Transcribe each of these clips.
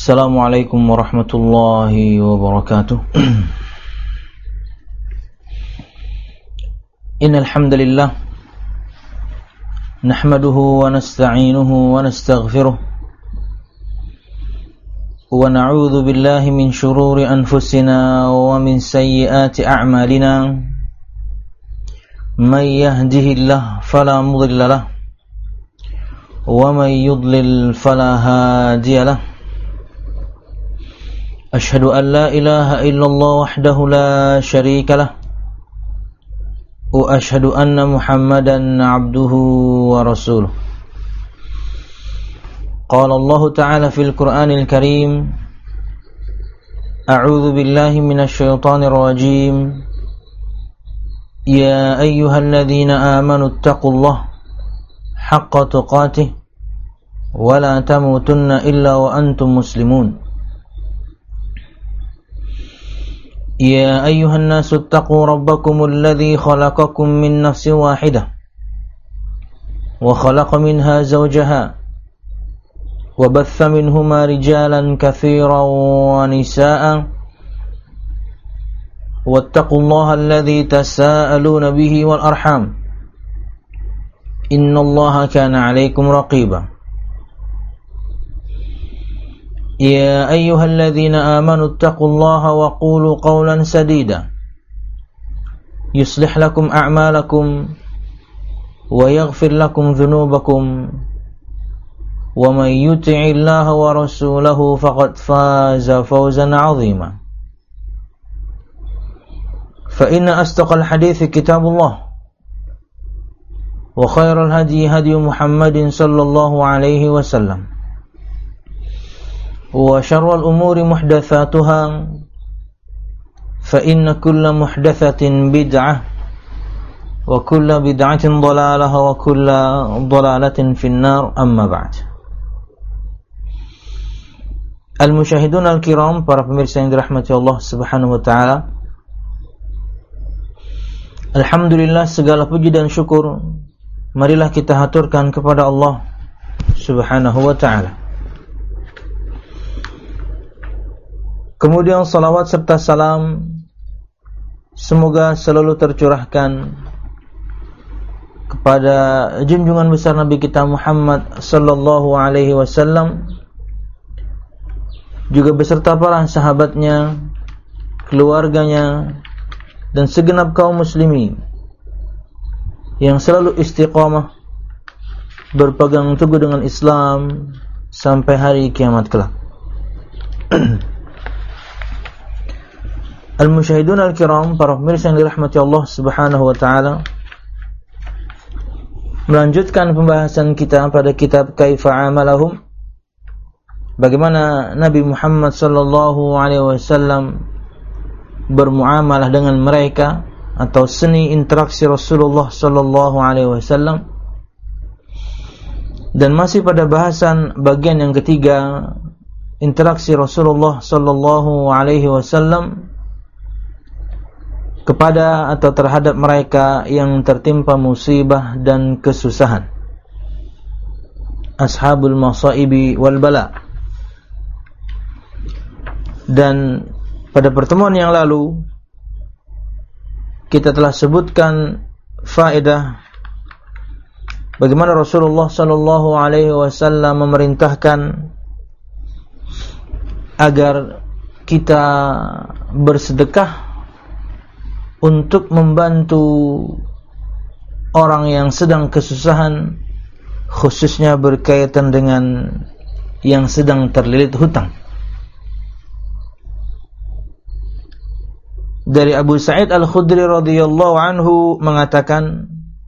Assalamualaikum warahmatullahi wabarakatuh. Innal hamdalillah nahmaduhu wa nasta'inuhu wa nastaghfiruh wa na'udzu billahi min shururi anfusina wa min sayyiati a'malina. Man yahdihillahu fala mudilla lahu wa man yudlil fala hadiya lahu. Ashhadu an la ilaha illallah wahdahu la sharika lah wa ashhadu anna Muhammadan abduhu wa rasuluh. Qala Allah ta'ala fil Qur'anil Karim, a'udzu billahi minasy syaithanir rajim. Ya ayyuhalladzina amanu ittaqullaha haqqa tuqatih wa la tamutunna illa wa antum muslimun. Ya ayyuhan nasu ittaqu rabbakumul ladzi khalaqakum min nafsin wahidah wa khalaqa minha zawjaha wa batha minhuma rijalan katsiran wa nisaa'a wattaqullaha alladzi tasaaluna bihi wal arham innallaha kana 'alaykum raqiba. Ya ayyuhalladzina amanu ittaqullaha wa qulu qawlan sadida yuslih lakum a'malakum wa yaghfir lakum dhunubakum wa man yuti'illaha wa rasulahu faqad faza fawzan 'azima. Fa inna asdaqal hadithi kitabullah wa khairal hadi hadi Muhammadin sallallahu alaihi wasallam wa syarrul umuri muhdatsatuha fa inna kulla muhdatsatin bid'ah wa kulla bid'atin dhalalah wa kulla dhalalatin finnar, amma ba'd. Al-musyahidun al-kiram, para pemirsa yang dirahmati Allah Subhanahu wa taala, alhamdulillah, segala puji dan syukur marilah kita haturkan kepada Allah Subhanahu wa taala. Kemudian salawat serta salam semoga selalu tercurahkan kepada junjungan besar Nabi kita Muhammad sallallahu alaihi wasallam, juga beserta para sahabatnya, keluarganya, dan segenap kaum muslimin yang selalu istiqamah berpegang teguh dengan Islam sampai hari kiamat kelak. Al-musyahidun al-kiram, para pemirsa yang dirahmati Allah Subhanahu wa taala, melanjutkan pembahasan kita pada kitab Kaifa Amalahum, bagaimana Nabi Muhammad sallallahu alaihi wasallam bermuamalah dengan mereka, atau seni interaksi Rasulullah sallallahu alaihi wasallam. Dan masih pada bahasan bagian yang ketiga, interaksi Rasulullah sallallahu alaihi wasallam kepada atau terhadap mereka yang tertimpa musibah dan kesusahan, ashabul masaibi wal bala. Dan pada pertemuan yang lalu kita telah sebutkan faedah bagaimana Rasulullah sallallahu alaihi wasallam memerintahkan agar kita bersedekah untuk membantu orang yang sedang kesusahan, khususnya berkaitan dengan yang sedang terlilit hutang. Dari Abu Sa'id Al-Khudri radhiyallahu anhu mengatakan,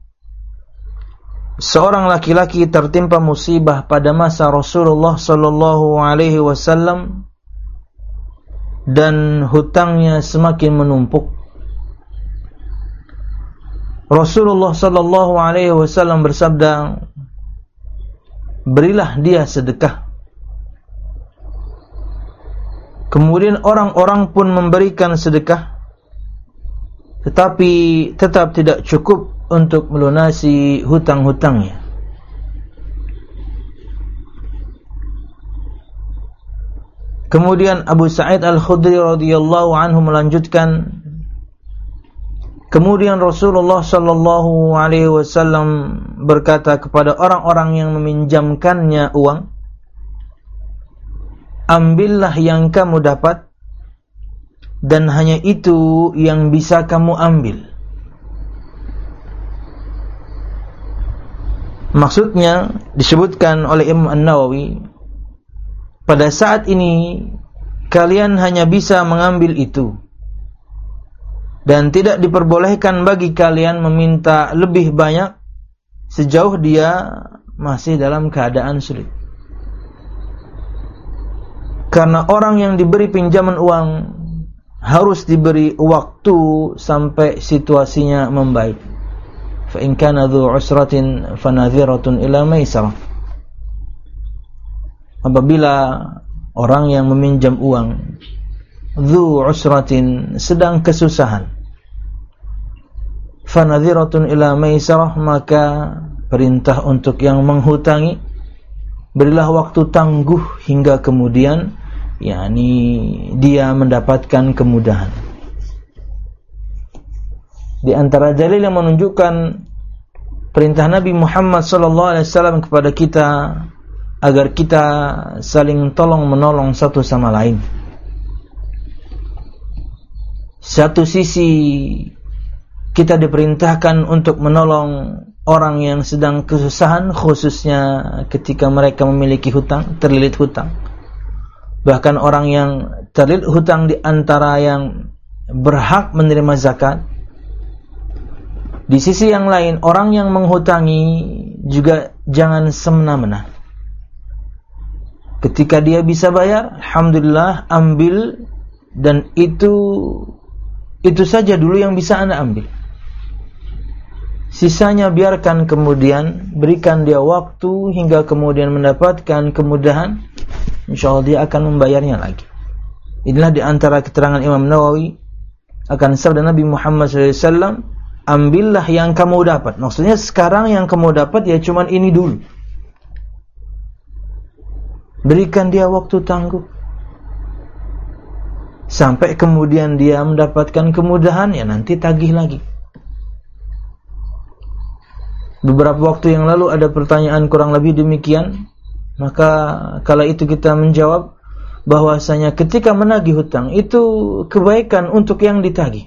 seorang laki-laki tertimpa musibah pada masa Rasulullah sallallahu alaihi wasallam dan hutangnya semakin menumpuk. Rasulullah sallallahu alaihi wasallam bersabda, berilah dia sedekah. Kemudian orang-orang pun memberikan sedekah, tetapi tetap tidak cukup untuk melunasi hutang-hutangnya. Kemudian Abu Sa'id Al-Khudri radhiyallahu anhu melanjutkan, kemudian Rasulullah sallallahu alaihi wasallam berkata kepada orang-orang yang meminjamkannya uang, ambillah yang kamu dapat dan hanya itu yang bisa kamu ambil. Maksudnya disebutkan oleh Imam An-Nawawi, pada saat ini kalian hanya bisa mengambil itu dan tidak diperbolehkan bagi kalian meminta lebih banyak sejauh dia masih dalam keadaan sulit. Karena orang yang diberi pinjaman uang harus diberi waktu sampai situasinya membaik. Fa in kana dzu usratin fanadhiratun ila maisarah. Apabila orang yang meminjam uang dzu usratin, sedang kesusahan, fanadhiratun ila maisarah, maka perintah untuk yang menghutangi, berilah waktu tangguh hingga kemudian dia mendapatkan kemudahan. Di antara dalil yang menunjukkan perintah Nabi Muhammad SAW kepada kita agar kita saling tolong menolong satu sama lain. Satu sisi kita diperintahkan untuk menolong orang yang sedang kesusahan, khususnya ketika mereka memiliki hutang, terlilit hutang. Bahkan orang yang terlilit hutang di antara yang berhak menerima zakat. Di sisi yang lain, orang yang menghutangi juga jangan semena-mena. Ketika dia bisa bayar, alhamdulillah, ambil, dan itu saja dulu yang bisa Anda ambil. Sisanya biarkan kemudian, berikan dia waktu hingga kemudian mendapatkan kemudahan, insyaallah dia akan membayarnya lagi. Inilah di antara keterangan Imam Nawawi akan sabda Nabi Muhammad SAW, ambillah yang kamu dapat. Maksudnya sekarang yang kamu dapat ya cuman ini dulu. Berikan dia waktu tangguh sampai kemudian dia mendapatkan kemudahan, ya nanti tagih lagi. Beberapa waktu yang lalu ada pertanyaan kurang lebih demikian. Maka kala itu kita menjawab bahwasanya ketika menagih hutang itu kebaikan untuk yang ditagih,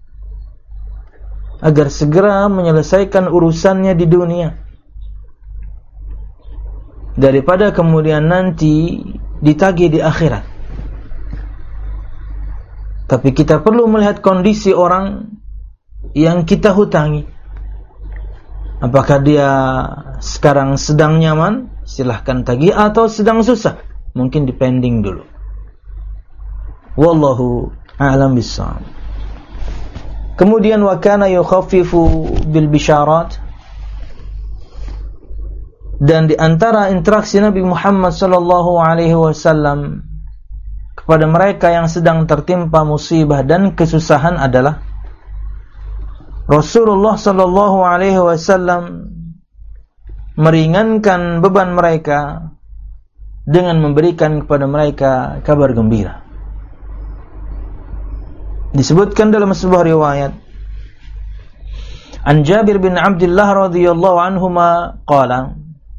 agar segera menyelesaikan urusannya di dunia, daripada kemudian nanti ditagih di akhirat. Tapi kita perlu melihat kondisi orang yang kita hutangi. Apakah dia sekarang sedang nyaman, silahkan tagih, atau sedang susah, mungkin dipending dulu. Wallahu a'lam bissawab. Kemudian wa kana yukhaffifu bil bisharat, dan di antara interaksi Nabi Muhammad sallallahu alaihi wasallam kepada mereka yang sedang tertimpa musibah dan kesusahan adalah Rasulullah sallallahu alaihi wasallam meringankan beban mereka dengan memberikan kepada mereka kabar gembira. Disebutkan dalam sebuah riwayat, An Jabir bin Abdullah radhiyallahu anhuma qala,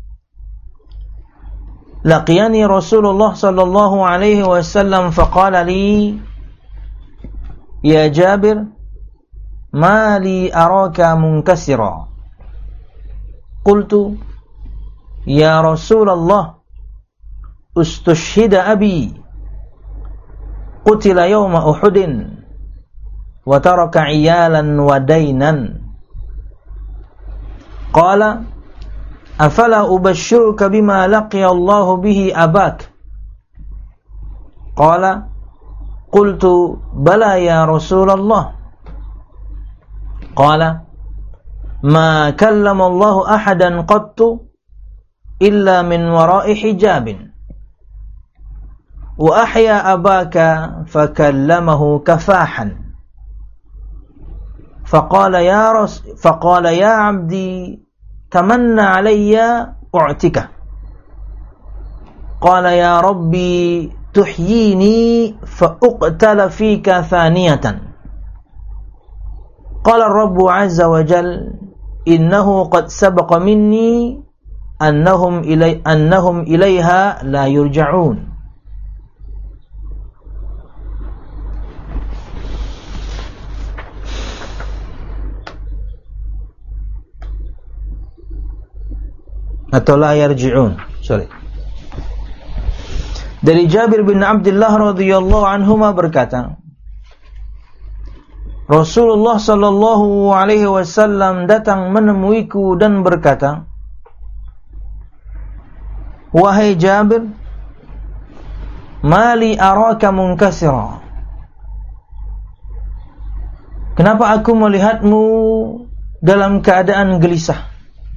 laqiyani Rasulullah sallallahu alaihi wasallam faqala li, ya Jabir, ma li araka munkasira. Qultu, ya Rasulullah, ustushhida abi, qutila yawma Uhudin, wa taraka iyalan wa daynan. Qala, afala ubashshiruka bima laqiya Allah bihi abak. Qala, qultu bala ya Rasulullah. Qala, ma kallama Allah ahadan qattu illa min wara'i hijabin, wa ahya abaka fakallamahu kafahan. فقال يا عبدي تمنى علي أعتك. Qala ya Rabbi tuhyini fa uqtala fika thaniyatan. Qala Rabbu azza wa jal innahu qad sabaqa minni annahum ilaiha la yurja'un. Atau la yarji'un. Sorry. Dari Jabir bin Abdullah radhiyallahu anhuma berkata, Rasulullah sallallahu alaihi wasallam datang menemuiku dan berkata, wahai Jabir, mali araka munkasira. Kenapa aku melihatmu dalam keadaan gelisah?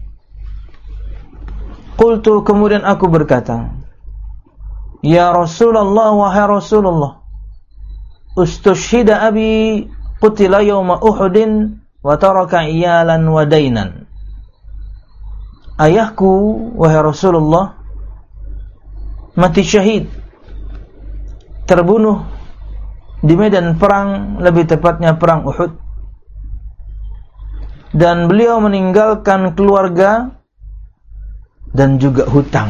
Qultu, kemudian aku berkata, ya Rasulullah, wahai Rasulullah, ustushhida abi qutila yawma Uhudin wa taraka iyalan wa dainan. Ayahku, wahai Rasulullah, mati syahid, terbunuh di medan perang, lebih tepatnya perang Uhud, dan beliau meninggalkan keluarga dan juga hutang.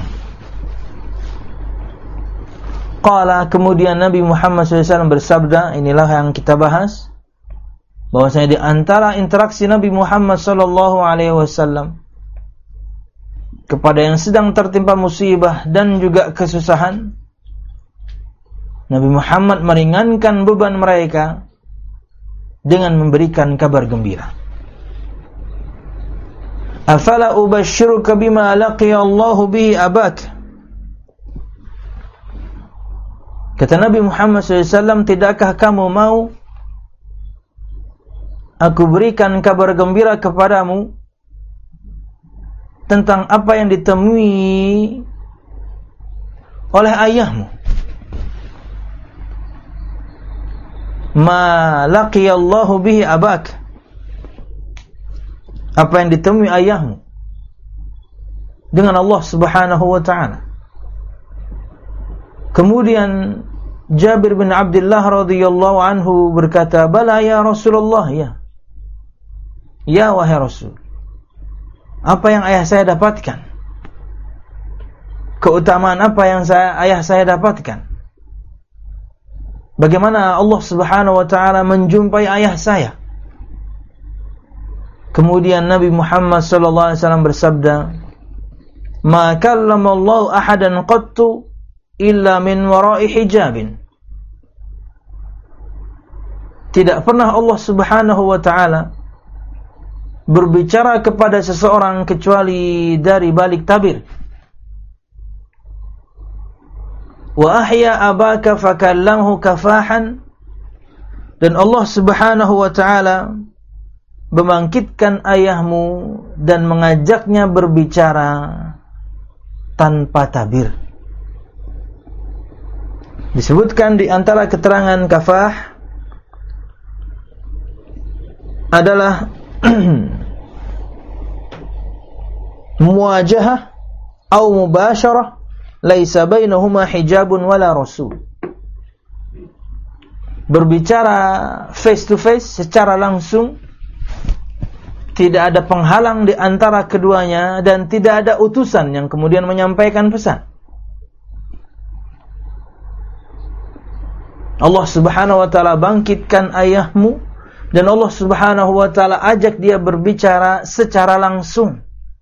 Qala, kemudian Nabi Muhammad SAW bersabda, inilah yang kita bahas, bahwasanya di antara interaksi Nabi Muhammad SAW kepada yang sedang tertimpa musibah dan juga kesusahan, Nabi Muhammad meringankan beban mereka dengan memberikan kabar gembira. Afala ubashiruka bima laqiya Allahu bihi abak. Kata Nabi Muhammad SAW, tidakkah kamu mau aku berikan kabar gembira kepadamu tentang apa yang ditemui oleh ayahmu? Ma laqiya Allahu bihi abak. Apa yang ditemui ayahmu dengan Allah Subhanahu wa ta'ala. Kemudian Jabir bin Abdullah radhiyallahu anhu berkata, bala ya Rasulullah, ya. Ya wahai Rasul, apa yang ayah saya dapatkan? Keutamaan apa yang ayah saya dapatkan? Bagaimana Allah Subhanahu wa ta'ala menjumpai ayah saya? Kemudian Nabi Muhammad sallallahu alaihi wasallam bersabda, "Ma kallama Allah ahadan qattu illa min wara'i hijabin." Tidak pernah Allah Subhanahu wa taala berbicara kepada seseorang kecuali dari balik tabir. Wa ahya abaka fakallamhu kafahan. Dan Allah Subhanahu wa taala membangkitkan ayahmu dan mengajaknya berbicara tanpa tabir. Disebutkan di antara keterangan kafah adalah muwajahah atau mubasyarah laisa bainahuma hijabun wala rasul. Berbicara face to face, secara langsung, tidak ada penghalang di antara keduanya dan tidak ada utusan yang kemudian menyampaikan pesan. Allah Subhanahu wa taala bangkitkan ayahmu dan Allah Subhanahu wa taala ajak dia berbicara secara langsung.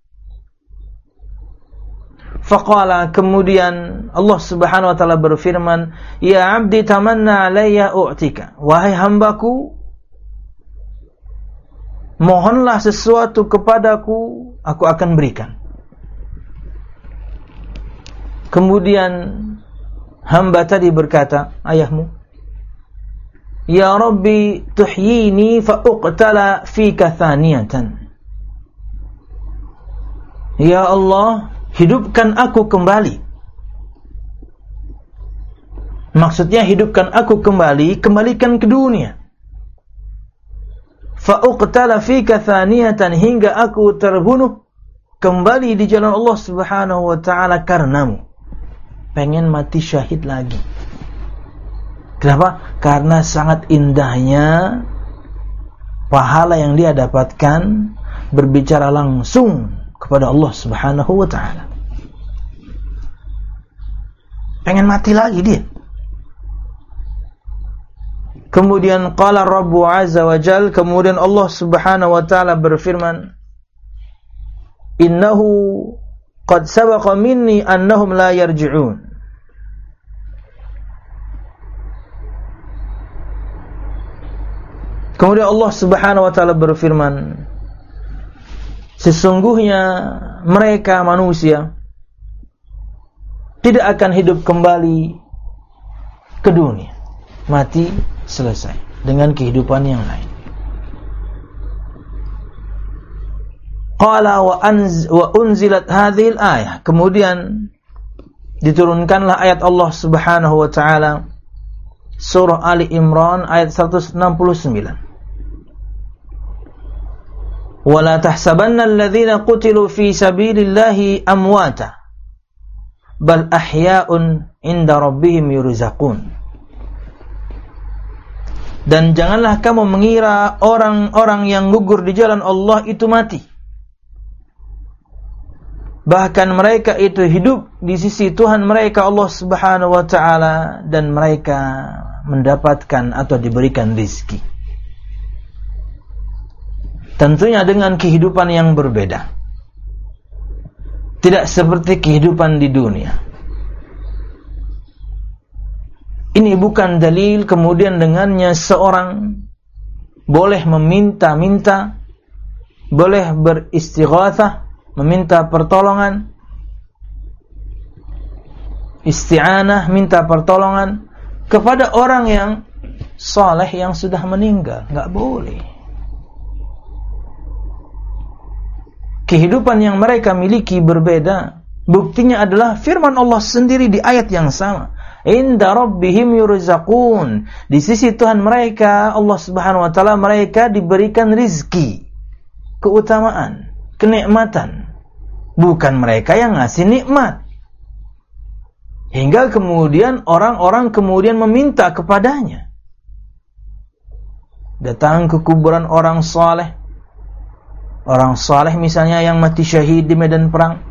Faqala, kemudian Allah Subhanahu wa taala berfirman, "Ya 'abdi tamanna 'alayya u'tika." Wahai hambaku, mohonlah sesuatu kepadaku, aku akan berikan. Kemudian hamba tadi berkata, ayahmu, Ya Rabbi tuhyini fa uqtala fika thaniyatan. Ya Allah, hidupkan aku kembali. Maksudnya hidupkan aku kembali, kembalikan ke dunia. Fa'uqtala fika thaniyatan, hingga aku terbunuh kembali di jalan Allah Subhanahu wa taala karenamu. pengen mati syahid lagi. Kenapa? Karena sangat indahnya pahala yang dia dapatkan berbicara langsung kepada Allah Subhanahu wa ta'ala. Pengen mati lagi dia. Kemudian qala Rabbu azza wa jal, kemudian Allah Subhanahu wa ta'ala berfirman, innahu qad sabaqa minni annahum la yarji'un. Kemudian Allah Subhanahu wa ta'ala berfirman, sesungguhnya mereka manusia tidak akan hidup kembali ke dunia. Mati, selesai dengan kehidupan yang lain. Qala wa unzilat hadhil ayah. Kemudian diturunkanlah ayat Allah Subhanahu wa ta'ala surah Ali Imran ayat 169. Wala tahsabanna alladhina qutilu fi sabilillahi amwata bal ahya'un 'inda rabbihim yurzaqun. Dan janganlah kamu mengira orang-orang yang gugur di jalan Allah itu mati. Bahkan mereka itu hidup di sisi Tuhan mereka Allah Subhanahu wa ta'ala, dan mereka mendapatkan atau diberikan rizki. Tentunya dengan kehidupan yang berbeda. Tidak seperti kehidupan di dunia. Ini bukan dalil kemudian dengannya seorang boleh meminta-minta, boleh beristighatsah, meminta pertolongan, isti'anah, minta pertolongan kepada orang yang saleh yang sudah meninggal. Enggak boleh. Kehidupan yang mereka miliki berbeda. Buktinya adalah firman Allah sendiri di ayat yang sama. Inda rabbihim yurzaqun. Di sisi Tuhan mereka, Allah Subhanahu wa ta'ala, mereka diberikan rizki, keutamaan, kenikmatan. Bukan mereka yang ngasih nikmat. Hingga kemudian orang-orang kemudian meminta kepadanya. Datang ke kuburan orang saleh. Orang saleh misalnya yang mati syahid di medan perang.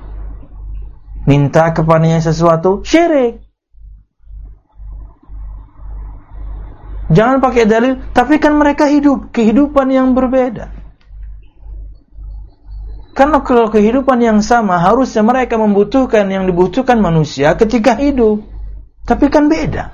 Minta kepadanya sesuatu, syirik. Jangan pakai dalil, tapi kan mereka hidup kehidupan yang berbeda. Karena kalau kehidupan yang sama, harusnya mereka membutuhkan yang dibutuhkan manusia ketika hidup. Tapi kan beda.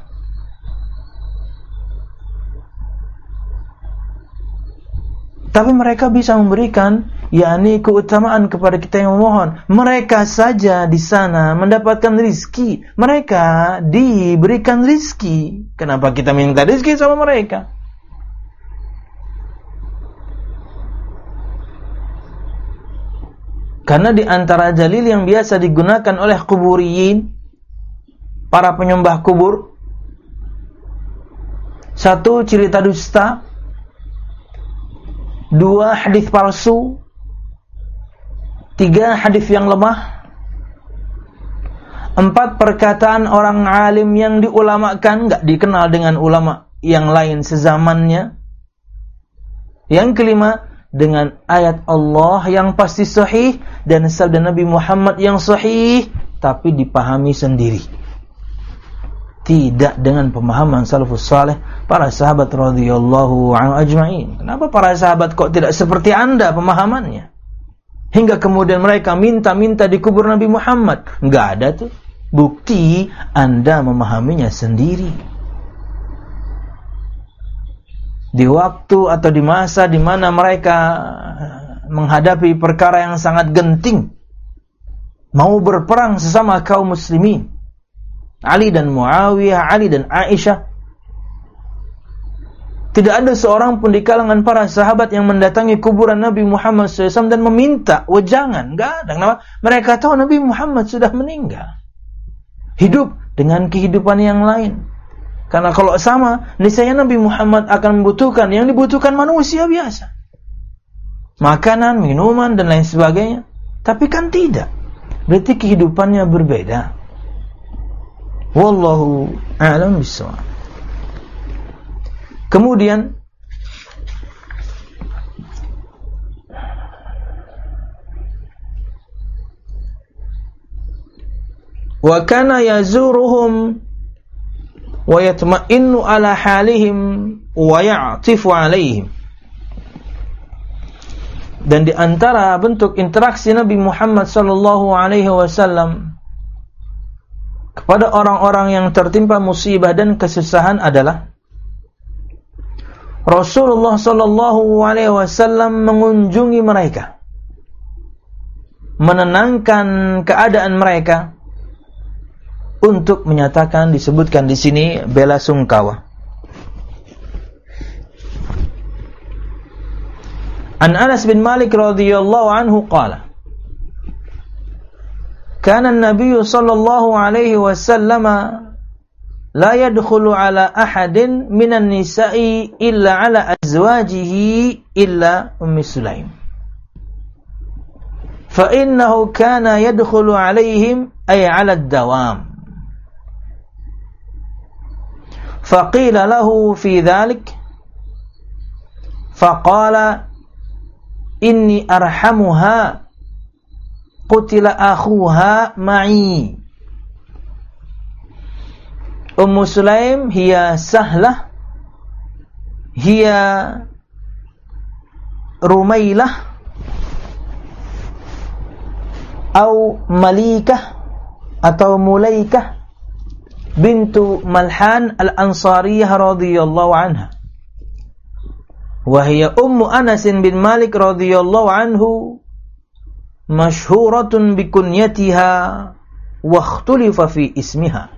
Tapi mereka bisa memberikan yakni keutamaan kepada kita yang memohon. Mereka saja di sana mendapatkan rizki. Mereka diberikan rizki. Kenapa kita minta rizki sama mereka? Karena di antara dalil yang biasa digunakan oleh kuburiyin, para penyembah kubur, satu, cerita dusta. Dua, hadis palsu. Tiga, hadis yang lemah. Empat, perkataan orang alim yang diulamakan, enggak dikenal dengan ulama yang lain sezamannya. Yang kelima, dengan ayat Allah yang pasti sahih dan sabda Nabi Muhammad yang sahih, tapi dipahami sendiri. Tidak dengan pemahaman salafus saleh, para sahabat radhiyallahu anhu ajma'in. Kenapa para sahabat kok tidak seperti Anda pemahamannya? Hingga kemudian mereka minta-minta di kubur Nabi Muhammad. Enggak ada tuh bukti Anda memahaminya sendiri. Di waktu atau di masa di mana mereka menghadapi perkara yang sangat genting, mau berperang sesama kaum muslimin, Ali dan Muawiyah, Ali dan Aisyah, tidak ada seorang pun di kalangan para sahabat yang mendatangi kuburan Nabi Muhammad SAW dan meminta wejangan. Enggak ada. Kenapa? Mereka tahu Nabi Muhammad sudah meninggal, hidup dengan kehidupan yang lain. Karena kalau sama, niscaya Nabi Muhammad akan membutuhkan yang dibutuhkan manusia biasa, makanan, minuman, dan lain sebagainya. Tapi kan tidak. Berarti kehidupannya berbeda. Wallahu a'lam bishawab. Kemudian wa kana yazuruhum wa yatma'innu ala halihim wa ya'tifu alaihim. Dan di antara bentuk interaksi Nabi Muhammad sallallahu alaihi wasallam kepada orang-orang yang tertimpa musibah dan kesusahan adalah Rasulullah sallallahu alaihi wasallam mengunjungi mereka, menenangkan keadaan mereka, untuk menyatakan, disebutkan di sini, bela sungkawa. An Anas bin Malik radhiyallahu anhu qala, kana an-nabiy sallallahu alaihi wasallam la yadkhulu ala ahadin minan nisa'i illa ala azwajihi illa Ummi Sulaim. Fa innahu kana yadkhulu alaihim ay ala ad-dawam. فقيل له في ذلك فقال إني أرحمها قتل أخوها معي. أم سليم هي سهلة هي رميلة أو مليكة atau مليكة bintu Malhan al-Ansariyah radhiyallahu anha. Wa hiya ummu Anas bin Malik radhiyallahu anhu masyhuratun bi kunyatiha wa ikhtulifa fi ismiha.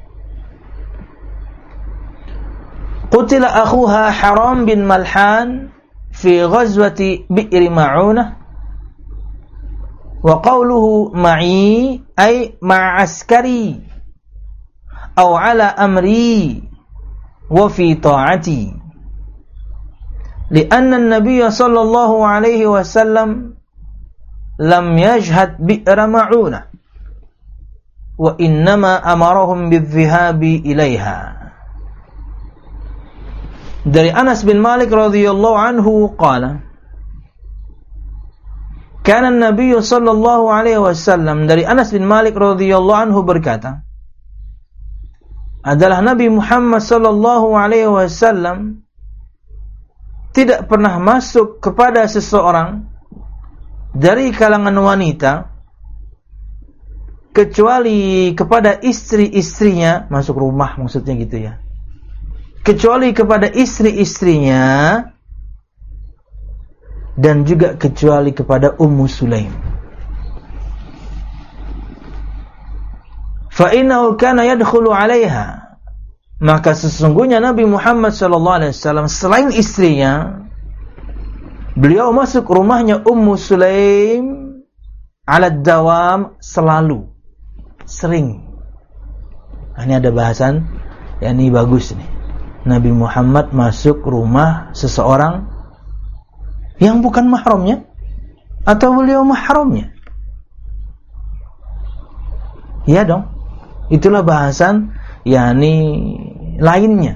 Qutila akhuha Haram bin Malhan fi ghazwati Bi'r Ma'unah. Wa qawluhu ma'i ay ma'askari أو على أمري وفي طاعتي لأن النبي صلى الله عليه وسلم لم يشهد بئر معونة وإنما أمرهم بالذهاب إليها. Dari Anas bin Malik radhiyallahu anhu qala, kana an-nabiy sallallahu alaihi wasallam, dari Anas bin Malik radhiyallahu anhu berkata, adalah Nabi Muhammad sallallahu alaihi wasallam tidak pernah masuk kepada seseorang dari kalangan wanita kecuali kepada istri-istrinya, masuk rumah maksudnya gitu ya, kecuali kepada istri-istrinya dan juga kecuali kepada Ummu Sulaim. Fa innahu kana yadkhulu 'alaiha, maka sesungguhnya Nabi Muhammad sallallahu alaihi wasallam selain istrinya, beliau masuk rumahnya Ummu Sulaim 'ala dawam, selalu, sering. Nah, ini ada bahasan yang ini bagus nih. Nabi Muhammad masuk rumah seseorang yang bukan mahramnya atau beliau mahramnya. Iya dong. Itulah bahasan yakni lainnya.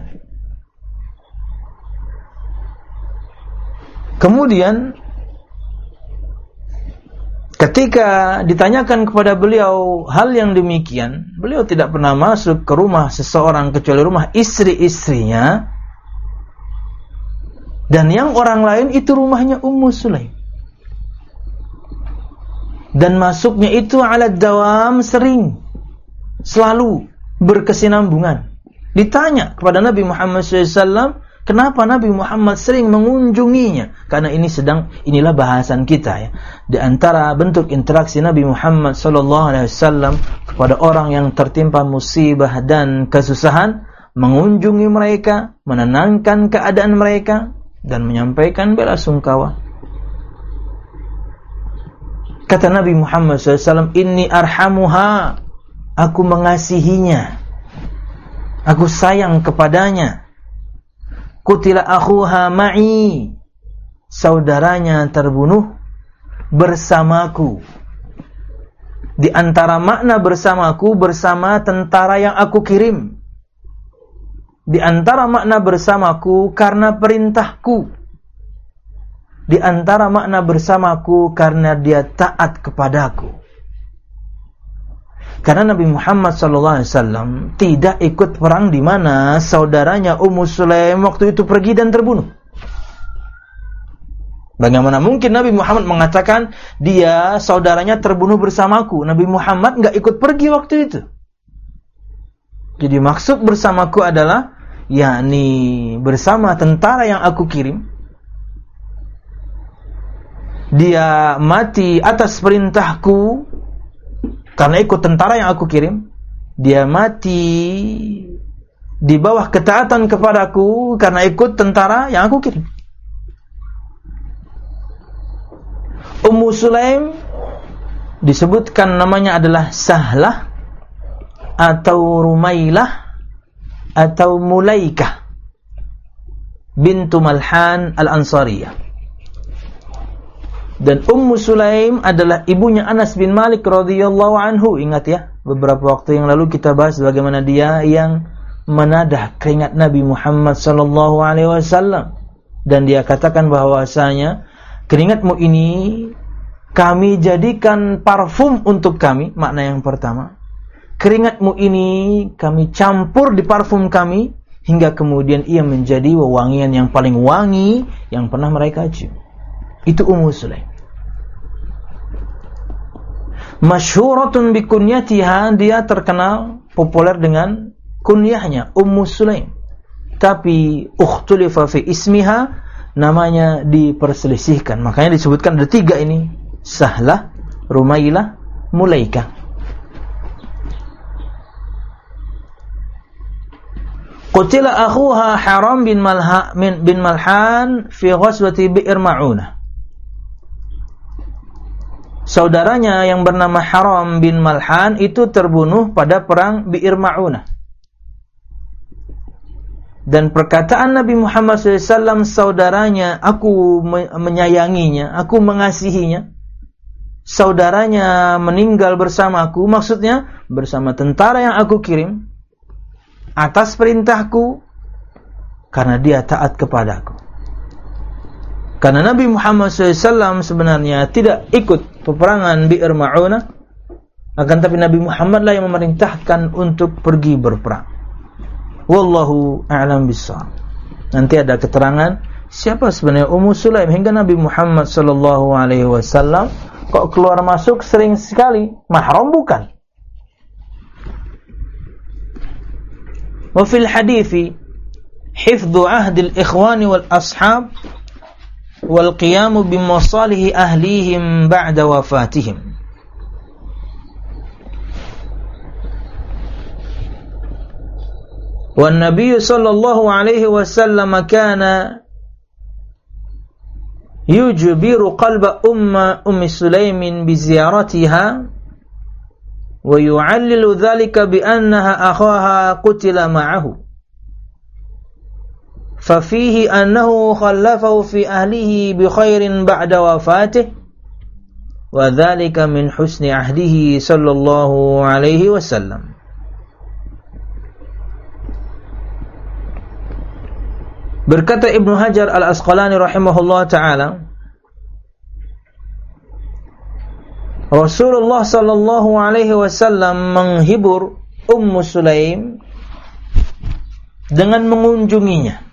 Kemudian ketika ditanyakan kepada beliau hal yang demikian, beliau tidak pernah masuk ke rumah seseorang kecuali rumah istri-istrinya, dan yang orang lain itu rumahnya Ummu Sulaim. Dan masuknya itu ala dawam, sering, selalu, berkesinambungan. Ditanya kepada Nabi Muhammad SAW, kenapa Nabi Muhammad sering mengunjunginya? Karena inilah bahasan kita ya. Di antara bentuk interaksi Nabi Muhammad SAW kepada orang yang tertimpa musibah dan kesusahan, mengunjungi mereka, menenangkan keadaan mereka, dan menyampaikan bela sungkawa. Kata Nabi Muhammad SAW, inni arhamuha, aku mengasihinya, aku sayang kepadanya. Qutila akhuha ma'i, saudaranya terbunuh bersamaku. Di antara makna bersamaku, bersama tentara yang aku kirim. Di antara makna bersamaku karena perintahku. Di antara makna bersamaku karena dia taat kepadaku. Karena Nabi Muhammad SAW tidak ikut perang di mana saudaranya Ummu Sulaim waktu itu pergi dan terbunuh. Bagaimana mungkin Nabi Muhammad mengatakan dia saudaranya terbunuh bersamaku? Nabi Muhammad nggak ikut pergi waktu itu. Jadi maksud bersamaku adalah yakni bersama tentara yang aku kirim. Dia mati atas perintahku karena ikut tentara yang aku kirim. Dia mati di bawah ketaatan kepadaku karena ikut tentara yang aku kirim. Ummu Sulaim disebutkan namanya adalah Sahlah atau Rumailah atau Mulaikah bintu Malhan al-Ansariyah. Dan Ummu Sulaim adalah ibunya Anas bin Malik radhiyallahu anhu. Ingat ya, beberapa waktu yang lalu kita bahas bagaimana dia yang menadah keringat Nabi Muhammad sallallahu alaihi wasallam, dan dia katakan bahwasanya keringatmu ini kami jadikan parfum untuk kami. Makna yang pertama, keringatmu ini kami campur di parfum kami hingga kemudian ia menjadi wewangian yang paling wangi yang pernah mereka cium. Itu Ummu Sulaim. Masyhuratun bi kunyatiha, dia terkenal populer dengan kunyahnya Ummu Sulaim. Tapi ukhtulifa fi ismiha, namanya diperselisihkan. Makanya disebutkan ada 3 ini, Sahlah, Rumailah, Mulaikah. Qutila akhuha Haram bin Malhan fi ghazwati Bi'r Ma'unah. Saudaranya yang bernama Haram bin Malhan itu terbunuh pada perang Bi'r Ma'unah. Dan perkataan Nabi Muhammad SAW, saudaranya, aku menyayanginya, aku mengasihinya. Saudaranya meninggal bersamaku, maksudnya bersama tentara yang aku kirim, atas perintahku, karena dia taat kepadaku. Karena Nabi Muhammad SAW sebenarnya tidak ikut peperangan Bi'r Ma'unah, akan tapi Nabi Muhammad lah yang memerintahkan untuk pergi berperang. Wallahu a'lam bishawab. Nanti ada keterangan siapa sebenarnya Ummu Sulaim hingga Nabi Muhammad SAW kok keluar masuk sering sekali. Mahram bukan. Wa fil hadithi hifdzu ahdi al-ikhwani wal ashab wal qiyamu bimasalih ahlihim ba'da wafatihim. Wan Nabi sallallahu alaihi wasallam kana yujbiru qalba ummi Sulaimin bi ziyaratiha wa yu'allilu dhalika bi annaha akhaha qutila ma'ahu. ففيه أنه خلفه في أهله بخير بعد وفاته وذلك من حسن عهده صلى الله عليه وسلم. Berkata Ibnu Hajar Al-Asqalani rahimahullah ta'ala, Rasulullah sallallahu alaihi wasallam menghibur Ummu Sulaim dengan mengunjunginya.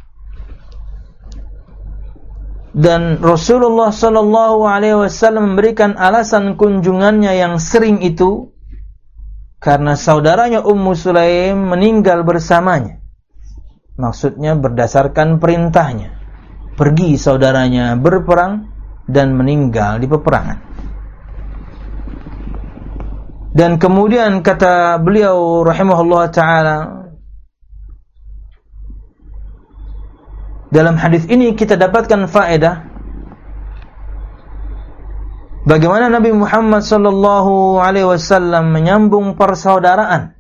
Dan Rasulullah sallallahu alaihi wasallam memberikan alasan kunjungannya yang sering itu karena saudaranya Ummu Sulaim meninggal bersamanya. Maksudnya berdasarkan perintahnya. Pergi saudaranya berperang dan meninggal di peperangan. Dan kemudian kata beliau rahimahullah ta'ala, dalam hadis ini kita dapatkan faedah bagaimana Nabi Muhammad sallallahu alaihi wasallam menyambung persaudaraan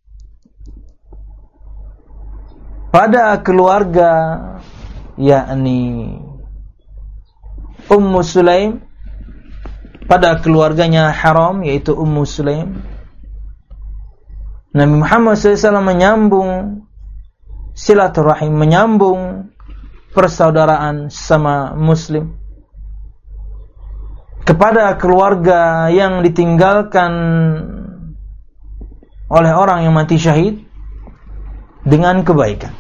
pada keluarga, yakni Ummu Sulaim, pada keluarganya haram, yaitu Ummu Sulaim. Nabi Muhammad SAW menyambung silaturahim, menyambung persaudaraan sama muslim kepada keluarga yang ditinggalkan oleh orang yang mati syahid dengan kebaikan.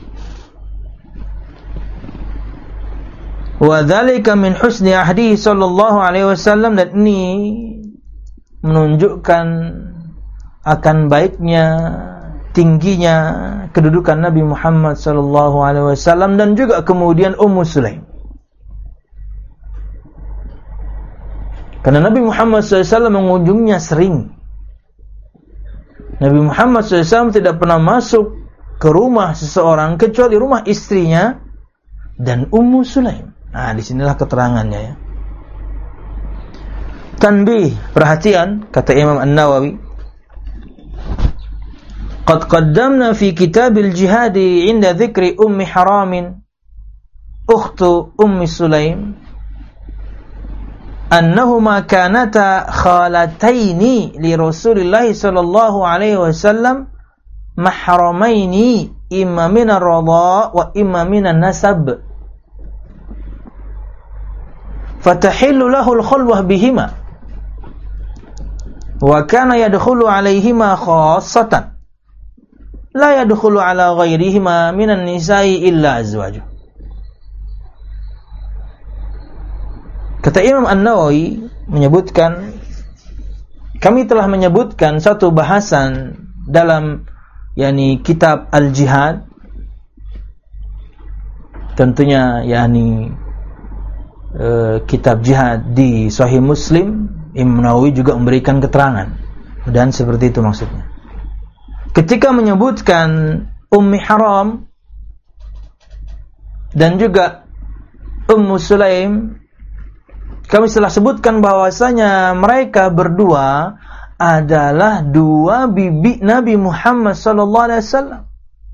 Wa dzalika min husni ahdihi sallallahu alaihi wasallam, dan ini menunjukkan akan baiknya, tingginya kedudukan Nabi Muhammad sallallahu alaihi wasallam, dan juga kemudian Ummu Sulaim. Karena Nabi Muhammad SAW mengunjunginya sering. Nabi Muhammad SAW tidak pernah masuk ke rumah seseorang kecuali rumah istrinya dan Ummu Sulaim. Nah, disinilah keterangannya ya. Tanbih, perhatian, kata Imam An-Nawawi. Qad qaddamna fi kitabil jihadi inda dzikri Ummi Haramin ukhtu Ummi Sulaim annahuma kanata khalataini li Rasulillah sallallahu alaihi wasallam mahramaini imma min ar-radha wa imma min an-nasab fatahillu lahu al-khulwah bihima wa kana yadkhulu alaihima khassatan la yadkhulu ala ghairihima min an-nisa'i illa azwajuh. Kata Imam An-Nawawi menyebutkan, kami telah menyebutkan satu bahasan dalam kitab Al-Jihad, tentunya kitab jihad di Sahih Muslim. Imam Nawawi juga memberikan keterangan, dan seperti itu maksudnya. Ketika menyebutkan Ummi Haram dan juga Ummu Sulaim, kami telah sebutkan bahwasanya mereka berdua adalah dua bibi Nabi Muhammad sallallahu alaihi wasallam.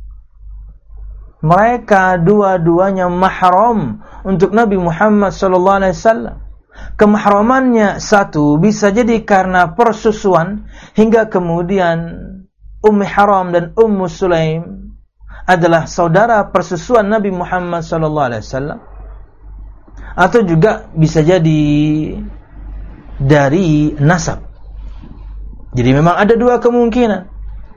Mereka dua-duanya mahram untuk Nabi Muhammad sallallahu alaihi wasallam. Kemahramannya satu bisa jadi karena persusuan, hingga kemudian Ummi Haram dan Ummu Sulaim adalah saudara persusuan Nabi Muhammad sallallahu alaihi wasallam. Atau juga bisa jadi dari nasab. Jadi memang ada dua kemungkinan.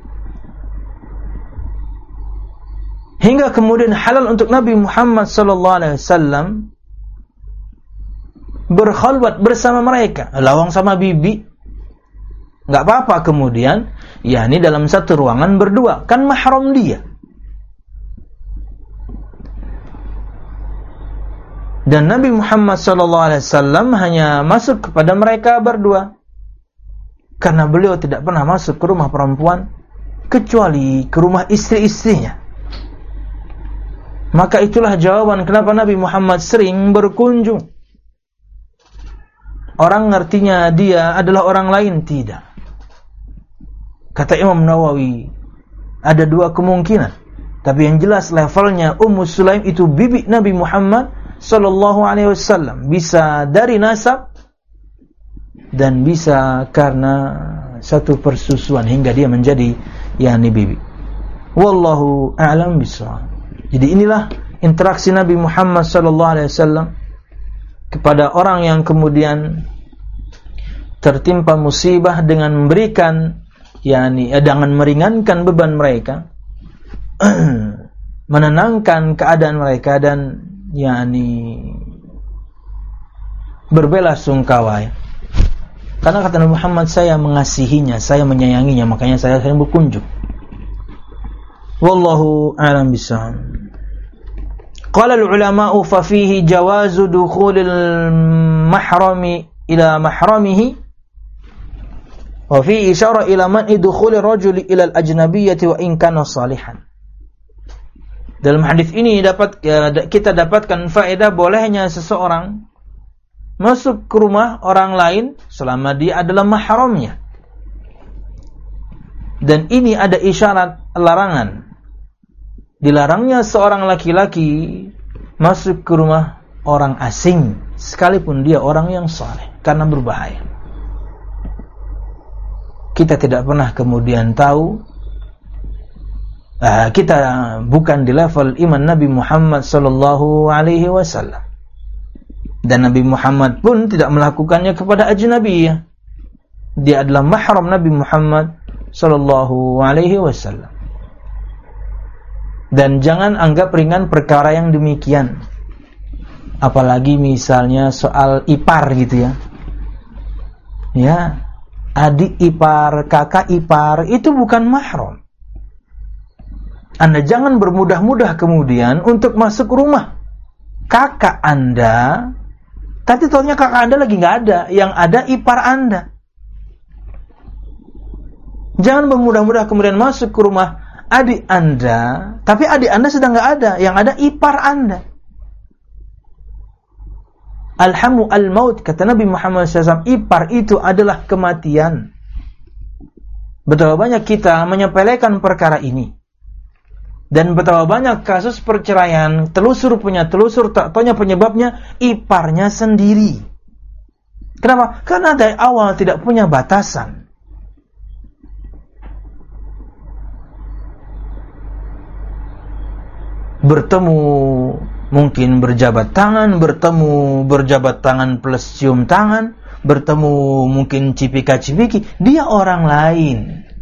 Hingga kemudian halal untuk Nabi Muhammad sallallahu alaihi wasallam berkhalwat bersama mereka, lawang sama bibi. Enggak apa-apa kemudian, dalam satu ruangan berdua, kan mahram dia. Dan Nabi Muhammad SAW hanya masuk kepada mereka berdua, karena beliau tidak pernah masuk ke rumah perempuan kecuali ke rumah istri-istrinya. Maka itulah jawaban kenapa Nabi Muhammad sering berkunjung. Orang ngertinya dia adalah orang lain, tidak. Kata Imam Nawawi, ada dua kemungkinan, tapi yang jelas levelnya Ummu Sulaim itu bibi Nabi Muhammad sallallahu alaihi wasallam, bisa dari nasab dan bisa karena satu persusuan hingga dia menjadi bibi. Wallahu a'lam bishawab. Jadi inilah interaksi Nabi Muhammad sallallahu alaihi wasallam kepada orang yang kemudian tertimpa musibah dengan memberikan dengan meringankan beban mereka, menenangkan keadaan mereka, dan berbelasungkawa. Karena kata Nabi Muhammad, saya mengasihinya, saya menyayanginya, makanya saya sering berkunjung. Wallahu a'lam bishawab. Qala al-ulama'u fa fihi jawazu dukhulil mahrami ila mahramihi wa fi isyara ila man idkhuli rajuli ila al-ajnabiyyati wa in kana salihan. Dalam hadis ini kita dapatkan faedah bolehnya seseorang masuk ke rumah orang lain selama dia adalah mahramnya. Dan ini ada isyarat larangan. Dilarangnya seorang laki-laki masuk ke rumah orang asing sekalipun dia orang yang saleh, karena berbahaya. kita tidak pernah kemudian tahu, kita bukan di level iman Nabi Muhammad sallallahu alaihi wasallam. Dan Nabi Muhammad pun tidak melakukannya kepada ajnabiyah. Dia adalah mahram Nabi Muhammad sallallahu alaihi wasallam. Dan jangan anggap ringan perkara yang demikian. Apalagi misalnya soal ipar gitu ya. Ya, adik ipar, kakak ipar itu bukan mahram. Anda jangan bermudah-mudah kemudian untuk masuk rumah kakak Anda, tapi tahunya kakak Anda lagi nggak ada, yang ada ipar Anda. Jangan bermudah-mudah kemudian masuk ke rumah adik Anda, tapi adik Anda sedang nggak ada, yang ada ipar Anda. Alhamu al-maut, kata Nabi Muhammad SAW, ipar itu adalah kematian. Betapa banyak kita menyepelekan perkara ini. Dan betapa banyak kasus perceraian, telusur punya telusur, tak taunya penyebabnya iparnya sendiri. Kenapa? Karena dari awal tidak punya batasan. Bertemu mungkin berjabat tangan, berjabat tangan plus cium tangan, bertemu mungkin cipika-cipiki, dia orang lain.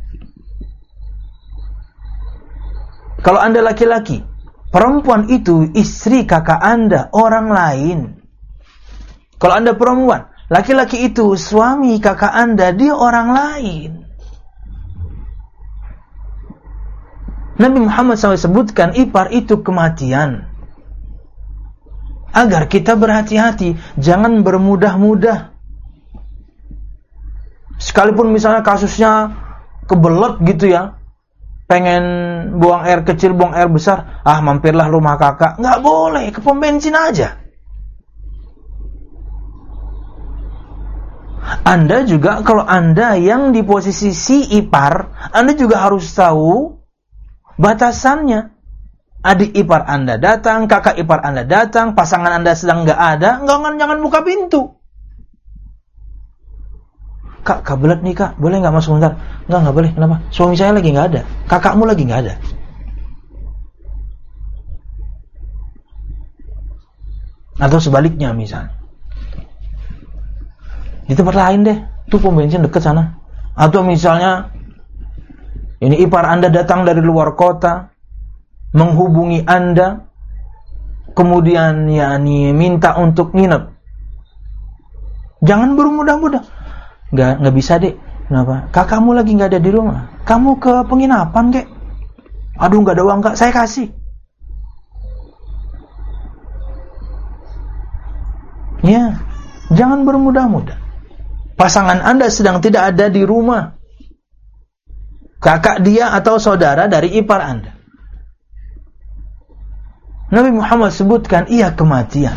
Kalau Anda laki-laki, perempuan itu istri kakak Anda, orang lain. Kalau Anda perempuan, laki-laki itu suami kakak Anda, dia orang lain. Nabi Muhammad SAW sebutkan ipar itu kematian. Agar kita berhati-hati, jangan bermudah-mudah. Sekalipun misalnya kasusnya kebelet gitu ya, pengen buang air kecil, buang air besar, mampirlah rumah kakak. Nggak boleh, ke pom bensin aja. Anda juga, kalau Anda yang di posisi si ipar, Anda juga harus tahu batasannya. Adik ipar Anda datang, kakak ipar Anda datang, pasangan Anda sedang nggak ada, jangan buka pintu. Kak, kebelet nih kak, boleh nggak masuk bentar? Nggak boleh, kenapa? Suami saya lagi nggak ada, kakakmu lagi nggak ada. Atau sebaliknya misalnya, di tempat lain deh, tuh pom bensin deket sana. Atau misalnya, ini ipar Anda datang dari luar kota, menghubungi Anda, kemudian minta untuk nginep. Jangan bermudah-mudah. Nggak bisa dek. Kenapa? Kakakmu lagi nggak ada di rumah. Kamu ke penginapan kek? Aduh nggak ada uang kak, saya kasih. Ya, jangan bermudah-mudah. Pasangan Anda sedang tidak ada di rumah. Kakak dia atau saudara dari ipar Anda. Nabi Muhammad sebutkan ia kematian.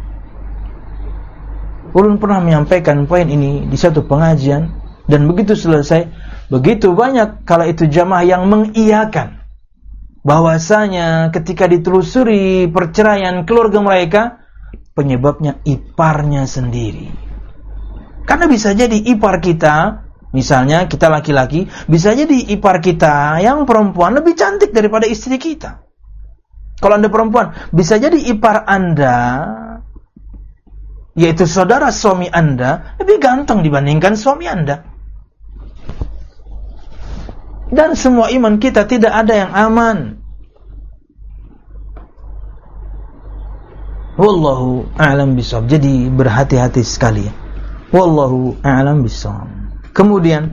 Ulun pernah menyampaikan poin ini di satu pengajian, dan begitu selesai, begitu banyak kala itu jamaah yang mengiyakan bahwasanya ketika ditelusuri perceraian keluarga mereka, penyebabnya iparnya sendiri. Karena bisa jadi ipar kita, misalnya kita laki-laki, bisa jadi ipar kita yang perempuan lebih cantik daripada istri kita. Kalau Anda perempuan, bisa jadi ipar Anda, yaitu saudara suami Anda, lebih ganteng dibandingkan suami Anda. Dan semua iman kita tidak ada yang aman. Wallahu a'lam bishawab. Jadi berhati-hati sekali. Wallahu a'lam bishawab. Kemudian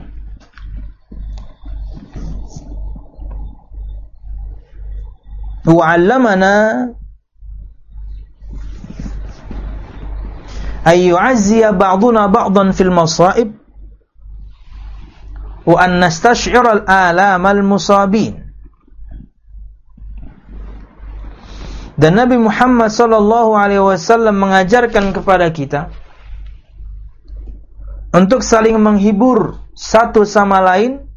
wa'allamana ay yu'azziya ba'duna ba'dan fil masaib wa an nastash'ira al-alam al-musabin. Dan Nabi Muhammad sallallahu alaihi wasallam mengajarkan kepada kita untuk saling menghibur satu sama lain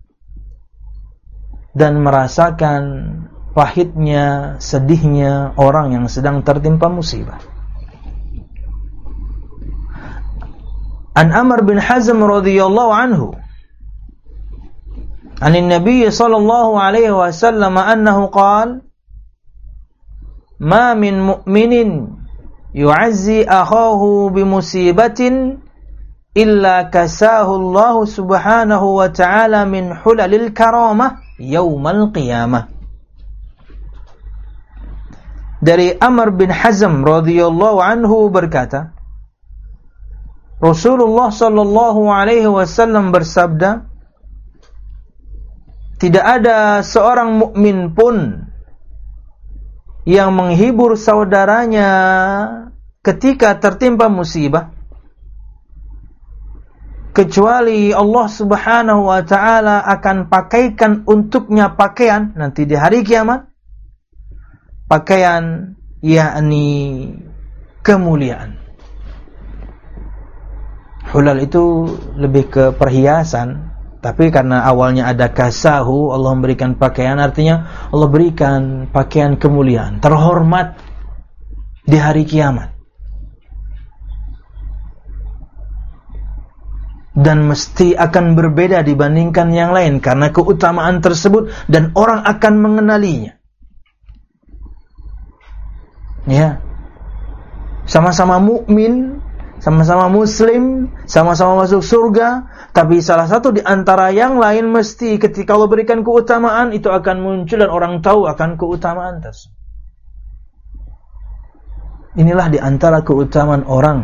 dan merasakan pahitnya, sedihnya orang yang sedang tertimpa musibah. An Amr bin Hazm radhiyallahu anhu, Anin Nabi sallallahu alaihi wasallam annahu qala ma min mu'minin yu'azzi akhahu bimusibatin illa kasahu Allah subhanahu wa ta'ala min hulalil karamah yaumal qiyamah. Dari Amr bin Hazm radhiyallahu anhu berkata, Rasulullah sallallahu alaihi wasallam bersabda, tidak ada seorang mukmin pun yang menghibur saudaranya ketika tertimpa musibah, kecuali Allah subhanahu wa ta'ala akan pakaikan untuknya pakaian nanti di hari kiamat, pakaian yakni kemuliaan. Hulal itu lebih ke perhiasan, tapi karena awalnya ada kasahu, Allah memberikan pakaian, artinya Allah berikan pakaian kemuliaan, terhormat di hari kiamat. Dan mesti akan berbeda dibandingkan yang lain karena keutamaan tersebut dan orang akan mengenalinya. Ya. Sama-sama mukmin, sama-sama muslim, sama-sama masuk surga, tapi salah satu di antara yang lain mesti ketika Allah berikan keutamaan itu akan muncul dan orang tahu akan keutamaan tersebut. Inilah di antara keutamaan orang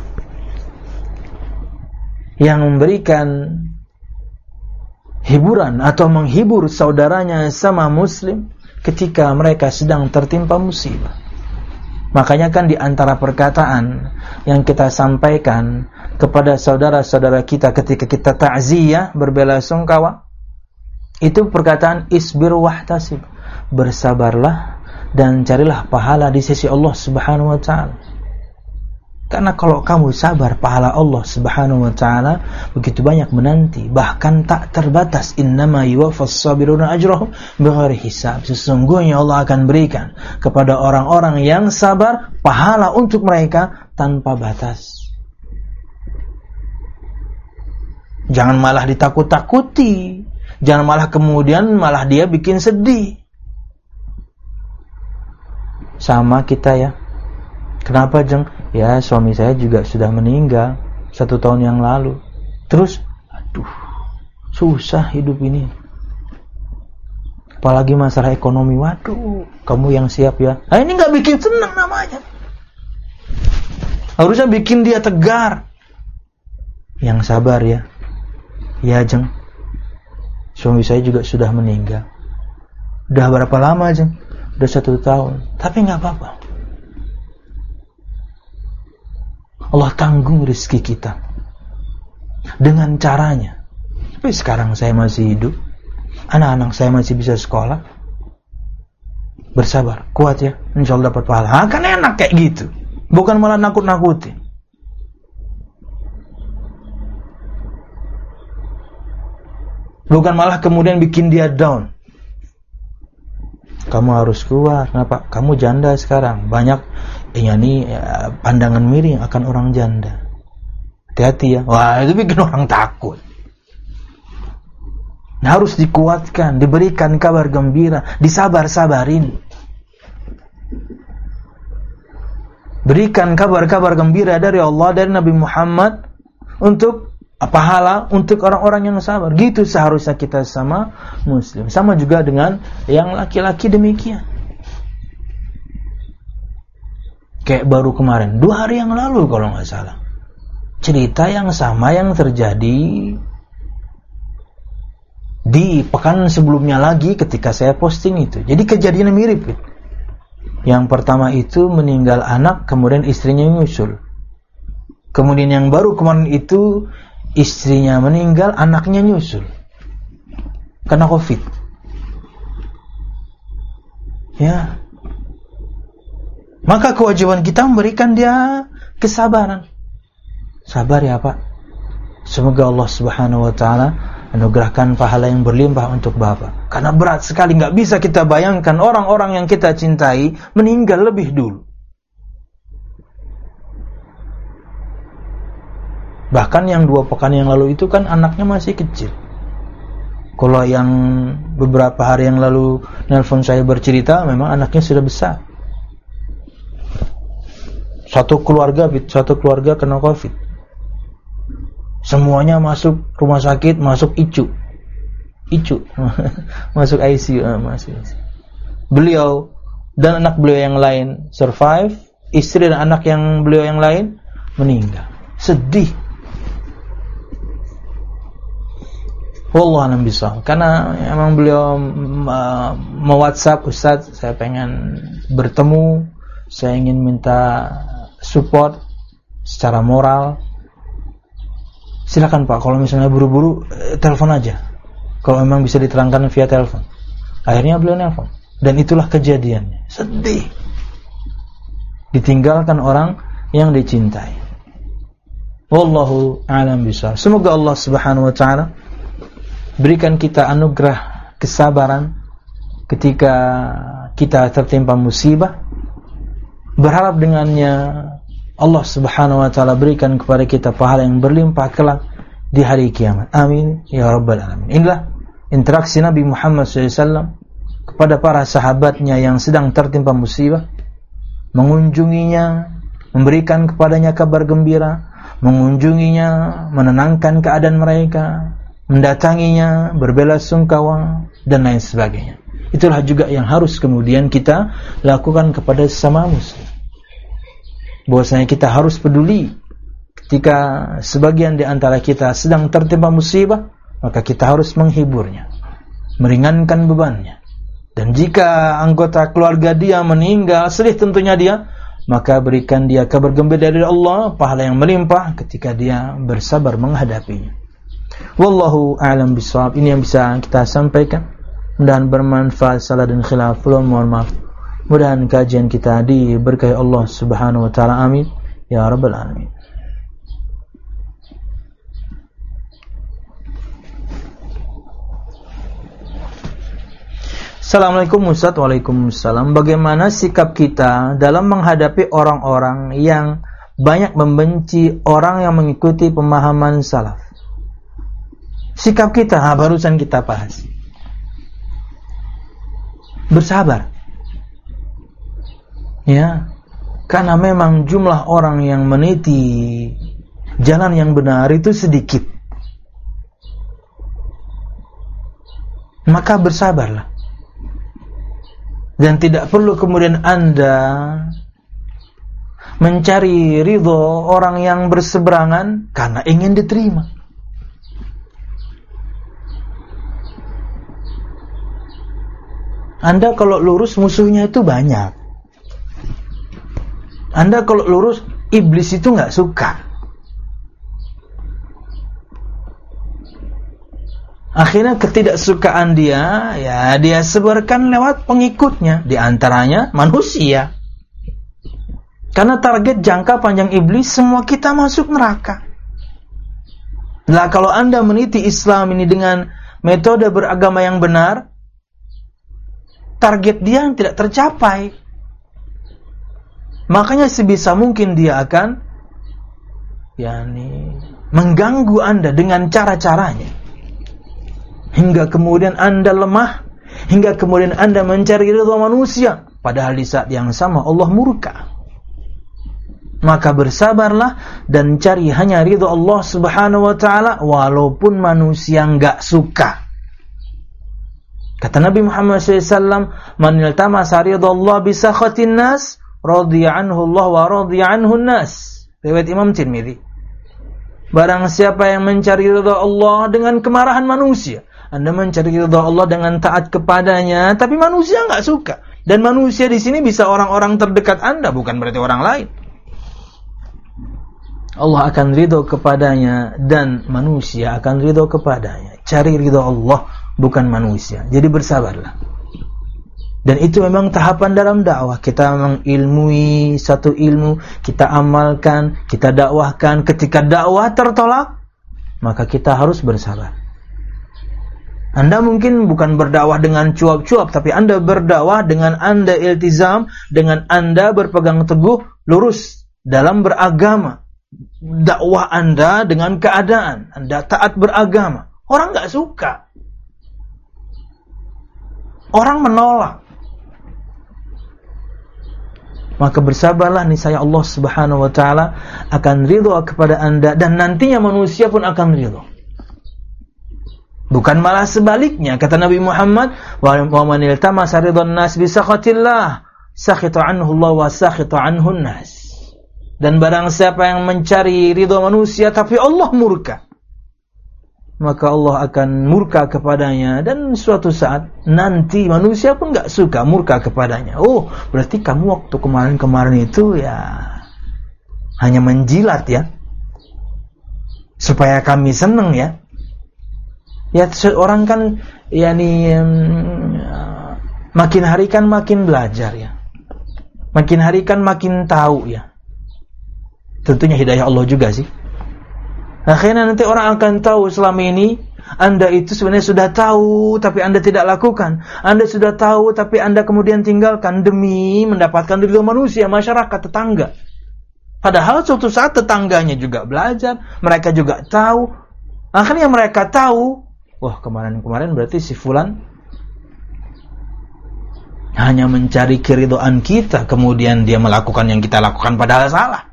yang memberikan hiburan atau menghibur saudaranya sama muslim ketika mereka sedang tertimpa musibah. Makanya kan di antara perkataan yang kita sampaikan kepada saudara-saudara kita ketika kita ta'ziyah, berbelasungkawa, itu perkataan isbir wahtasib, bersabarlah dan carilah pahala di sisi Allah Subhanahu wa taala. Karena kalau kamu sabar, pahala Allah Subhanahu wa taala begitu banyak menanti, bahkan tak terbatas. Innama yuwaffas sabiruna ajrahum bighairi hisab. Sesungguhnya Allah akan berikan kepada orang-orang yang sabar pahala untuk mereka tanpa batas. Jangan malah ditakut-takuti, jangan malah kemudian malah dia bikin sedih. Sama kita ya. Kenapa Jeng? Ya suami saya juga sudah meninggal 1 tahun yang lalu. Terus, aduh, susah hidup ini. Apalagi masalah ekonomi. Waduh, kamu yang siap ya. Nah ini gak bikin senang namanya. Harusnya bikin dia tegar. Yang sabar ya. Ya Jeng, suami saya juga sudah meninggal. Udah berapa lama Jeng? Udah 1 tahun. Tapi gak apa-apa. Allah tanggung rezeki kita dengan caranya. Tapi sekarang saya masih hidup, anak-anak saya masih bisa sekolah. Bersabar, kuat ya, insya Allah dapat pahala. Kan enak kayak gitu, bukan malah nakut-nakutin. Bukan malah kemudian bikin dia down. Kamu harus kuat. Kenapa? Kamu janda sekarang. Banyak pandangan miring akan orang janda. Hati-hati ya. Wah, itu bikin orang takut. Nah, harus dikuatkan, diberikan kabar gembira, disabar-sabarin. Berikan kabar-kabar gembira dari Allah, dari Nabi Muhammad untuk pahala untuk orang-orang yang sabar. Gitu seharusnya kita sama muslim. Sama juga dengan yang laki-laki demikian. Kayak baru kemarin, 2 hari yang lalu kalau nggak salah, cerita yang sama yang terjadi di pekan sebelumnya lagi ketika saya posting itu. Jadi kejadiannya mirip. Yang pertama itu meninggal anak, kemudian istrinya nyusul. Kemudian yang baru kemarin itu istrinya meninggal, anaknya nyusul karena COVID. Ya. Maka kewajiban kita memberikan dia kesabaran. Sabar ya Pak. Semoga Allah Subhanahu wa taala anugerahkan pahala yang berlimpah untuk Bapak. Karena berat sekali, enggak bisa kita bayangkan orang-orang yang kita cintai meninggal lebih dulu. Bahkan yang 2 pekan yang lalu itu kan anaknya masih kecil. Kalau yang beberapa hari yang lalu nelpon saya bercerita, memang anaknya sudah besar. Satu keluarga kena COVID. Semuanya masuk rumah sakit, masuk ICU. Masuk ICU, Beliau dan anak beliau yang lain survive, istri dan anak yang beliau yang lain meninggal. Sedih. Wallahu a'lam bishawab. Karena emang beliau me-WhatsApp, Ustaz, saya pengen bertemu, saya ingin minta support secara moral. Silakan Pak, kalau misalnya buru-buru telepon aja. Kalau memang bisa diterangkan via telepon. Akhirnya beliau nelpon. Dan itulah kejadiannya. Sedih. Ditinggalkan orang yang dicintai. Wallahu a'lam bishawab. Semoga Allah Subhanahu wa taala berikan kita anugerah kesabaran ketika kita tertimpa musibah. Berharap dengannya Allah Subhanahu wa taala berikan kepada kita pahala yang berlimpah kelak di hari kiamat. Amin ya rabbal alamin. Inilah interaksi Nabi Muhammad SAW kepada para sahabatnya yang sedang tertimpa musibah, mengunjunginya, memberikan kepadanya kabar gembira, mengunjunginya, menenangkan keadaan mereka, mendatanginya, berbelasungkawa dan lain sebagainya. Itulah juga yang harus kemudian kita lakukan kepada sesama muslim. Bahwasanya kita harus peduli ketika sebagian di antara kita sedang tertimpa musibah, maka kita harus menghiburnya, meringankan bebannya. Dan jika anggota keluarga dia meninggal, sedih tentunya dia, maka berikan dia kabar gembira dari Allah, pahala yang melimpah ketika dia bersabar menghadapinya. Wallahu a'lam bishawab. Ini yang bisa kita sampaikan. Mudah-mudahan bermanfaat. Salah dan khilaf, mohon maaf. Mudah-mudahan kajian kita diberkahi Allah Subhanahu wa taala. Amin ya rabbal alamin. Assalamualaikum Ustaz. Waalaikumsalam. Bagaimana sikap kita dalam menghadapi orang-orang yang banyak membenci orang yang mengikuti pemahaman salaf? Sikap kita, barusan kita bahas. Bersabar. Ya, karena memang jumlah orang yang meniti jalan yang benar itu sedikit. Maka bersabarlah. Dan tidak perlu kemudian Anda mencari ridho orang yang berseberangan karena ingin diterima. Anda kalau lurus musuhnya itu banyak. Anda kalau lurus iblis itu nggak suka. Akhirnya ketidaksukaan dia, ya dia sebarkan lewat pengikutnya, di antaranya manusia. Karena target jangka panjang iblis semua kita masuk neraka. Nah, kalau Anda meniti Islam ini dengan metode beragama yang benar, target dia yang tidak tercapai. Makanya sebisa mungkin dia akan mengganggu Anda dengan cara-caranya. Hingga kemudian Anda lemah, hingga kemudian Anda mencari ridha manusia, padahal di saat yang sama Allah murka. Maka bersabarlah dan cari hanya ridha Allah Subhanahu wa taala walaupun manusia enggak suka. Kata Nabi Muhammad SAW, "Man iltamasa ridha Allah bi sakhatin nas, radiya anhu Allah wa radiya anhu nas." Riwayat Imam Tirmidzi. Barang siapa yang mencari ridha Allah dengan kemarahan manusia, Anda mencari ridha Allah dengan taat kepadanya, tapi manusia enggak suka. Dan manusia di sini bisa orang-orang terdekat Anda, bukan berarti orang lain. Allah akan ridho kepadanya dan manusia akan ridho kepadanya. Cari ridho Allah, bukan manusia. Jadi bersabarlah. Dan itu memang tahapan dalam dakwah. Kita mengilmui satu ilmu, kita amalkan, kita dakwahkan. Ketika dakwah tertolak, maka kita harus bersabar. Anda mungkin bukan berdakwah dengan cuap-cuap, tapi Anda berdakwah dengan Anda iltizam, dengan Anda berpegang teguh, lurus dalam beragama. Dakwah Anda dengan keadaan Anda taat beragama. Orang enggak suka. orang menolak. Maka bersabarlah, niscaya Allah Subhanahu wa taala akan ridha kepada Anda, dan nantinya manusia pun akan ridha. Bukan malah sebaliknya, kata Nabi Muhammad, wa man iltamasa ridhan nas bi sakhatillah sakhita anhu Allah wa sakhita anhu nas. Dan barang siapa yang mencari ridha manusia tapi Allah murka, maka Allah akan murka kepadanya, dan suatu saat nanti manusia pun enggak suka, murka kepadanya. Oh, berarti kamu waktu kemarin-kemarin itu ya hanya menjilat ya, supaya kami senang ya. Ya, orang kan makin hari kan makin belajar ya, makin hari kan makin tahu ya. Tentunya hidayah Allah juga sih. Akhirnya nanti orang akan tahu selama ini Anda itu sebenarnya sudah tahu tapi Anda tidak lakukan. Anda sudah tahu tapi Anda kemudian tinggalkan demi mendapatkan ridha manusia, masyarakat, tetangga. Padahal suatu saat tetangganya juga belajar, mereka juga tahu. Akhirnya mereka tahu, wah, kemarin-kemarin berarti si fulan hanya mencari keridhaan kita, kemudian dia melakukan yang kita lakukan padahal salah.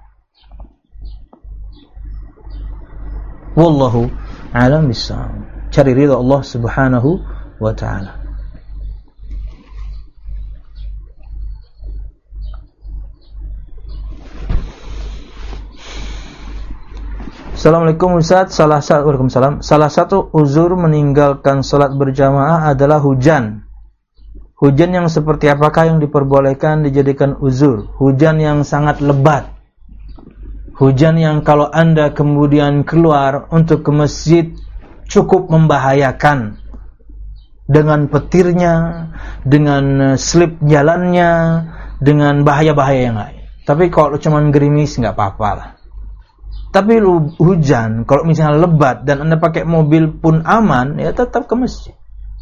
Wallahu a'lam bissawab. Cari ridha Allah Subhanahu wa taala. Assalamualaikum Ustaz. Waalaikumsalam. Salah satu uzur meninggalkan salat berjamaah adalah hujan. Hujan yang seperti apakah yang diperbolehkan dijadikan uzur? Hujan yang sangat lebat. Hujan yang kalau Anda kemudian keluar untuk ke masjid cukup membahayakan, dengan petirnya, dengan slip jalannya, dengan bahaya-bahaya yang lain. Tapi kalau cuma gerimis nggak apa-apa lah. Tapi hujan, kalau misalnya lebat dan Anda pakai mobil pun aman, ya tetap ke masjid.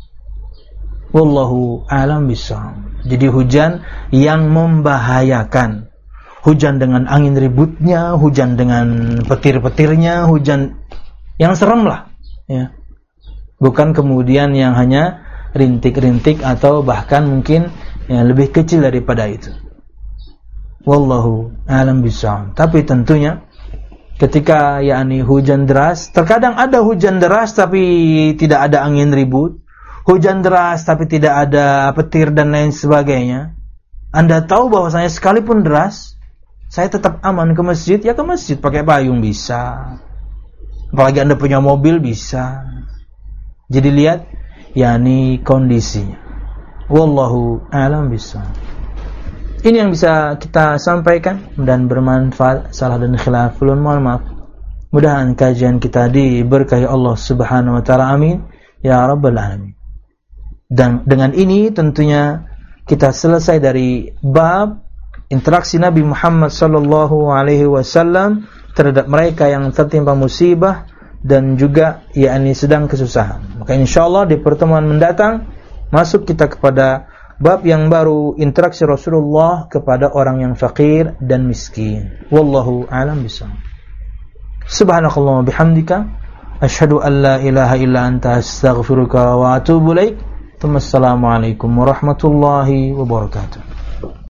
Wallahu a'lam bishawab. Jadi hujan yang membahayakan. Hujan dengan angin ributnya, hujan dengan petir-petirnya, hujan yang serem lah, ya. Bukan kemudian yang hanya rintik-rintik atau bahkan mungkin ya, lebih kecil daripada itu. Wallahu a'lam bishawab. Tapi tentunya ketika hujan deras, terkadang ada hujan deras tapi tidak ada angin ribut, hujan deras tapi tidak ada petir dan lain sebagainya. Anda tahu bahwasanya sekalipun deras, saya tetap aman ke masjid, ya ke masjid pakai payung bisa. Apalagi Anda punya mobil bisa. Jadi lihat kondisinya. Wallahu a'lam bishawab. Ini yang bisa kita sampaikan dan bermanfaat. Salah dan khilaf, mohon maaf. Mudah-mudahan kajian kita diberkahi Allah Subhanahu wa taala. Amin ya rabbal alamin. Dan dengan ini tentunya kita selesai dari bab interaksi Nabi Muhammad sallallahu alaihi wasallam terhadap mereka yang tertimpa musibah dan juga sedang kesusahan. Maka insyaallah di pertemuan mendatang masuk kita kepada bab yang baru, interaksi Rasulullah kepada orang yang fakir dan miskin. Wallahu a'lam bishawab. Subhanakallahumma bihamdika asyhadu an la ilaha illa anta astaghfiruka wa atubu ilaik. Assalamualaikum warahmatullahi wabarakatuh.